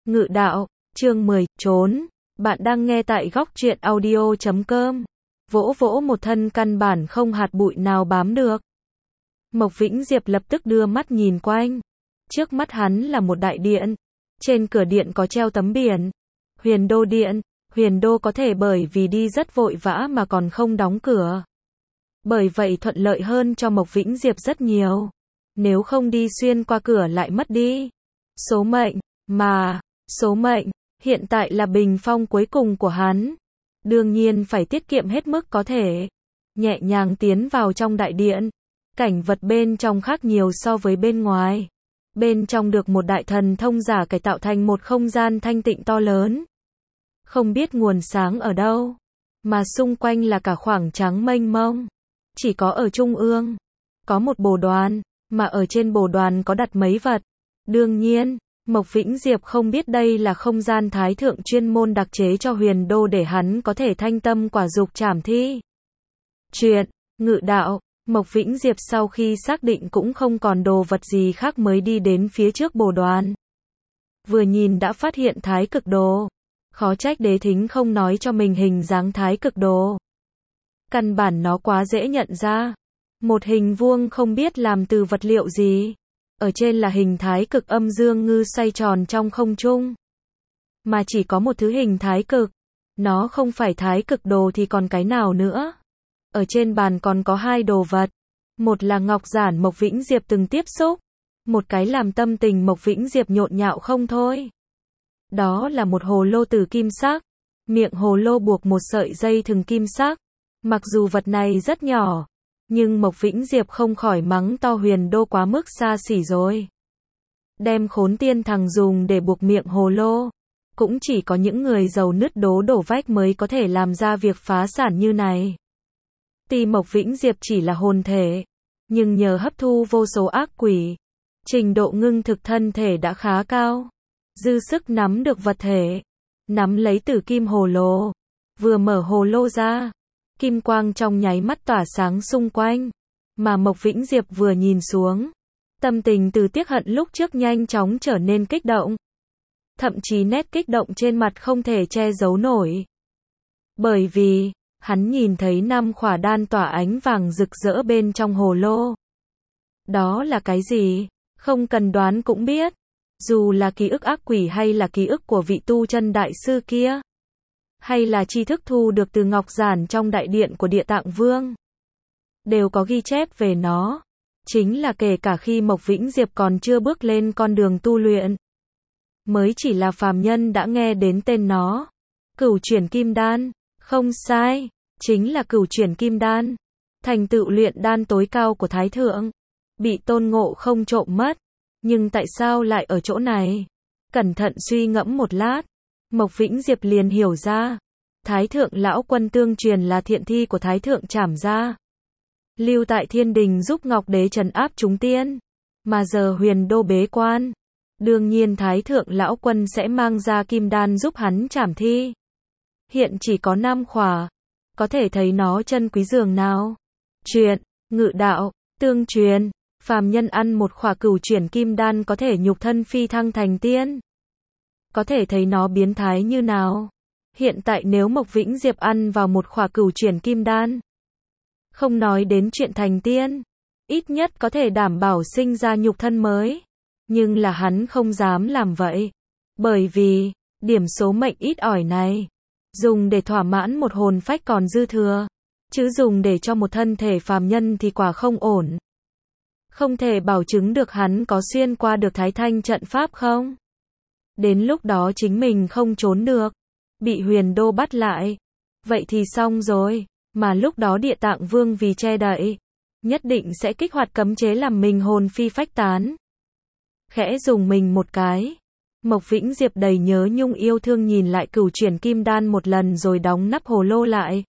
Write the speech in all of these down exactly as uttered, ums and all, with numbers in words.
Ngự đạo, chương mười, trốn. Bạn đang nghe tại góc truyện audio chấm com. Vỗ vỗ một thân căn bản không hạt bụi nào bám được. Mộc Vĩnh Diệp lập tức đưa mắt nhìn quanh. Trước mắt hắn là một đại điện. Trên cửa điện có treo tấm biển. Huyền Đô Điện. Huyền Đô có thể bởi vì đi rất vội vã mà còn không đóng cửa. Bởi vậy thuận lợi hơn cho Mộc Vĩnh Diệp rất nhiều. Nếu không đi xuyên qua cửa lại mất đi số mệnh, mà số mệnh hiện tại là bình phong cuối cùng của hắn. Đương nhiên phải tiết kiệm hết mức có thể. Nhẹ nhàng tiến vào trong đại điện. Cảnh vật bên trong khác nhiều so với bên ngoài. Bên trong được một đại thần thông giả cải tạo thành một không gian thanh tịnh to lớn. Không biết nguồn sáng ở đâu, mà xung quanh là cả khoảng trắng mênh mông. Chỉ có ở trung ương có một bồ đoàn, mà ở trên bồ đoàn có đặt mấy vật. Đương nhiên, Mộc Vĩnh Diệp không biết đây là không gian thái thượng chuyên môn đặc chế cho Huyền Đô để hắn có thể thanh tâm quả dục trảm thi. Chuyện, ngự đạo, Mộc Vĩnh Diệp sau khi xác định cũng không còn đồ vật gì khác mới đi đến phía trước bồ đoàn. Vừa nhìn đã phát hiện thái cực đồ. Khó trách Đế Thính không nói cho mình hình dáng thái cực đồ. Căn bản nó quá dễ nhận ra. Một hình vuông không biết làm từ vật liệu gì. Ở trên là hình thái cực âm dương ngư xoay tròn trong không trung. Mà chỉ có một thứ hình thái cực. Nó không phải thái cực đồ thì còn cái nào nữa. Ở trên bàn còn có hai đồ vật. Một là ngọc giản Mộc Vĩnh Diệp từng tiếp xúc. Một cái làm tâm tình Mộc Vĩnh Diệp nhộn nhạo không thôi. Đó là một hồ lô từ kim sắc. Miệng hồ lô buộc một sợi dây thừng kim sắc. Mặc dù vật này rất nhỏ, nhưng Mộc Vĩnh Diệp không khỏi mắng to Huyền Đô quá mức xa xỉ rồi. Đem khốn tiên thằng dùng để buộc miệng hồ lô. Cũng chỉ có những người giàu nứt đố đổ vách mới có thể làm ra việc phá sản như này. Tuy Mộc Vĩnh Diệp chỉ là hồn thể, nhưng nhờ hấp thu vô số ác quỷ, trình độ ngưng thực thân thể đã khá cao. Dư sức nắm được vật thể, nắm lấy tử kim hồ lô, vừa mở hồ lô ra, kim quang trong nháy mắt tỏa sáng xung quanh, mà Mộc Vĩnh Diệp vừa nhìn xuống, tâm tình từ tiếc hận lúc trước nhanh chóng trở nên kích động. Thậm chí nét kích động trên mặt không thể che giấu nổi. Bởi vì, hắn nhìn thấy năm khỏa đan tỏa ánh vàng rực rỡ bên trong hồ lô. Đó là cái gì? Không cần đoán cũng biết. Dù là ký ức ác quỷ hay là ký ức của vị tu chân đại sư kia, hay là tri thức thu được từ ngọc giản trong đại điện của Địa Tạng Vương, đều có ghi chép về nó. Chính là kể cả khi Mộc Vĩnh Diệp còn chưa bước lên con đường tu luyện, mới chỉ là phàm nhân đã nghe đến tên nó. Cửu chuyển kim đan, không sai, chính là cửu chuyển kim đan, thành tựu luyện đan tối cao của Thái Thượng, bị Tôn Ngộ Không trộm mất. Nhưng tại sao lại ở chỗ này? Cẩn thận suy ngẫm một lát, Mộc Vĩnh Diệp liền hiểu ra. Thái Thượng Lão Quân tương truyền là thiện thi của Thái Thượng Trảm Gia, lưu tại thiên đình giúp Ngọc Đế trấn áp chúng tiên. Mà giờ Huyền Đô bế quan, đương nhiên Thái Thượng Lão Quân sẽ mang ra kim đan giúp hắn trảm thi. Hiện chỉ có năm khỏa, có thể thấy nó chân quý dường nào. Chuyện, ngự đạo, tương truyền. Phàm nhân ăn một khỏa cửu chuyển kim đan có thể nhục thân phi thăng thành tiên. Có thể thấy nó biến thái như nào. Hiện tại nếu Mộc Vĩnh Diệp ăn vào một khỏa cửu chuyển kim đan, không nói đến chuyện thành tiên, ít nhất có thể đảm bảo sinh ra nhục thân mới. Nhưng là hắn không dám làm vậy. Bởi vì, điểm số mệnh ít ỏi này, dùng để thỏa mãn một hồn phách còn dư thừa, chứ dùng để cho một thân thể phàm nhân thì quả không ổn. Không thể bảo chứng được hắn có xuyên qua được Thái Thanh trận pháp không? Đến lúc đó chính mình không trốn được, bị Huyền Đô bắt lại, vậy thì xong rồi. Mà lúc đó Địa Tạng Vương vì che đậy, nhất định sẽ kích hoạt cấm chế làm mình hồn phi phách tán. Khẽ dùng mình một cái, Mộc Vĩnh Diệp đầy nhớ nhung yêu thương nhìn lại cửu chuyển kim đan một lần rồi đóng nắp hồ lô lại.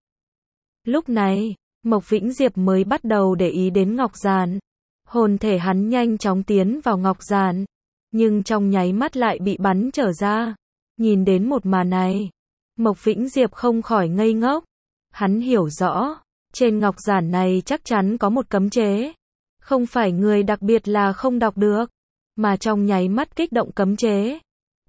Lúc này, Mộc Vĩnh Diệp mới bắt đầu để ý đến ngọc giản. Hồn thể hắn nhanh chóng tiến vào ngọc giản, nhưng trong nháy mắt lại bị bắn trở ra. Nhìn đến một màn này, Mộc Vĩnh Diệp không khỏi ngây ngốc. Hắn hiểu rõ, trên ngọc giản này chắc chắn có một cấm chế. Không phải người đặc biệt là không đọc được, mà trong nháy mắt kích động cấm chế.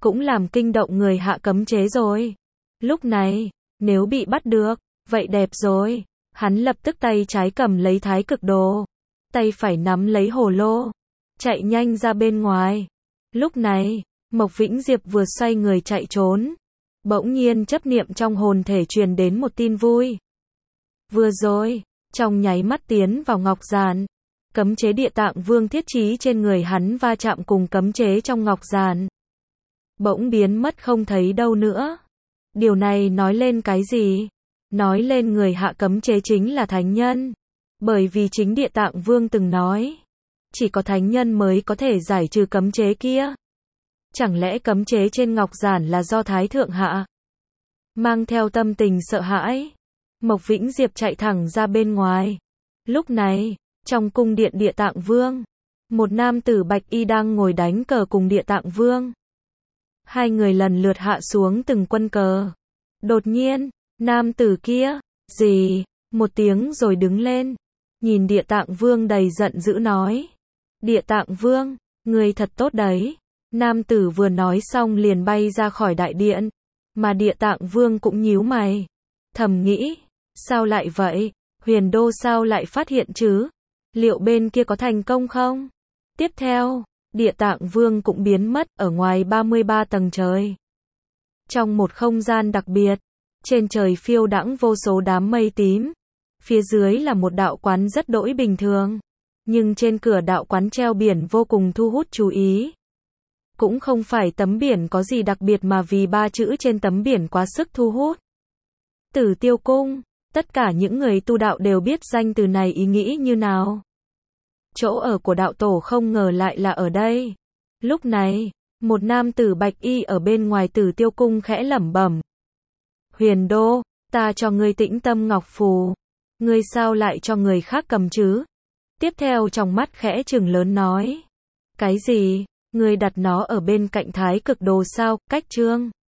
cũng làm kinh động người hạ cấm chế rồi. Lúc này, nếu bị bắt được, vậy đẹp rồi. Hắn lập tức tay trái cầm lấy thái cực đồ, tay phải nắm lấy hồ lô, chạy nhanh ra bên ngoài. Lúc này, Mộc Vĩnh Diệp vừa xoay người chạy trốn, bỗng nhiên chấp niệm trong hồn thể truyền đến một tin vui. Vừa rồi, trong nháy mắt tiến vào ngọc giản, cấm chế Địa Tạng Vương thiết trí trên người hắn va chạm cùng cấm chế trong ngọc giản, bỗng biến mất không thấy đâu nữa. Điều này nói lên cái gì? Nói lên người hạ cấm chế chính là thánh nhân. Bởi vì chính Địa Tạng Vương từng nói, chỉ có thánh nhân mới có thể giải trừ cấm chế kia. Chẳng lẽ cấm chế trên ngọc giản là do Thái Thượng hạ? Mang theo tâm tình sợ hãi, Mộc Vĩnh Diệp chạy thẳng ra bên ngoài. Lúc này, trong cung điện Địa Tạng Vương, một nam tử bạch y đang ngồi đánh cờ cùng Địa Tạng Vương. Hai người lần lượt hạ xuống từng quân cờ. Đột nhiên, nam tử kia, gì, một tiếng rồi đứng lên, nhìn Địa Tạng Vương đầy giận dữ nói. Địa Tạng Vương, người thật tốt đấy. Nam tử vừa nói xong liền bay ra khỏi đại điện, mà Địa Tạng Vương cũng nhíu mày, thầm nghĩ, sao lại vậy, Huyền Đô sao lại phát hiện chứ? Liệu bên kia có thành công không? Tiếp theo, Địa Tạng Vương cũng biến mất ở ngoài ba mươi ba tầng trời. Trong một không gian đặc biệt, trên trời phiêu đãng vô số đám mây tím, phía dưới là một đạo quán rất đỗi bình thường, nhưng trên cửa đạo quán treo biển vô cùng thu hút chú ý. Cũng không phải tấm biển có gì đặc biệt mà vì ba chữ trên tấm biển quá sức thu hút. Tử Tiêu Cung, tất cả những người tu đạo đều biết danh từ này ý nghĩ như nào. Chỗ ở của đạo tổ không ngờ lại là ở đây. Lúc này, một nam tử bạch y ở bên ngoài Tử Tiêu Cung khẽ lẩm bẩm. Huyền Đô, ta cho ngươi Tĩnh Tâm Ngọc Phù, ngươi sao lại cho người khác cầm chứ? Tiếp theo trong mắt khẽ trừng lớn nói. Cái gì? Ngươi đặt nó ở bên cạnh thái cực đồ sao? Cách chương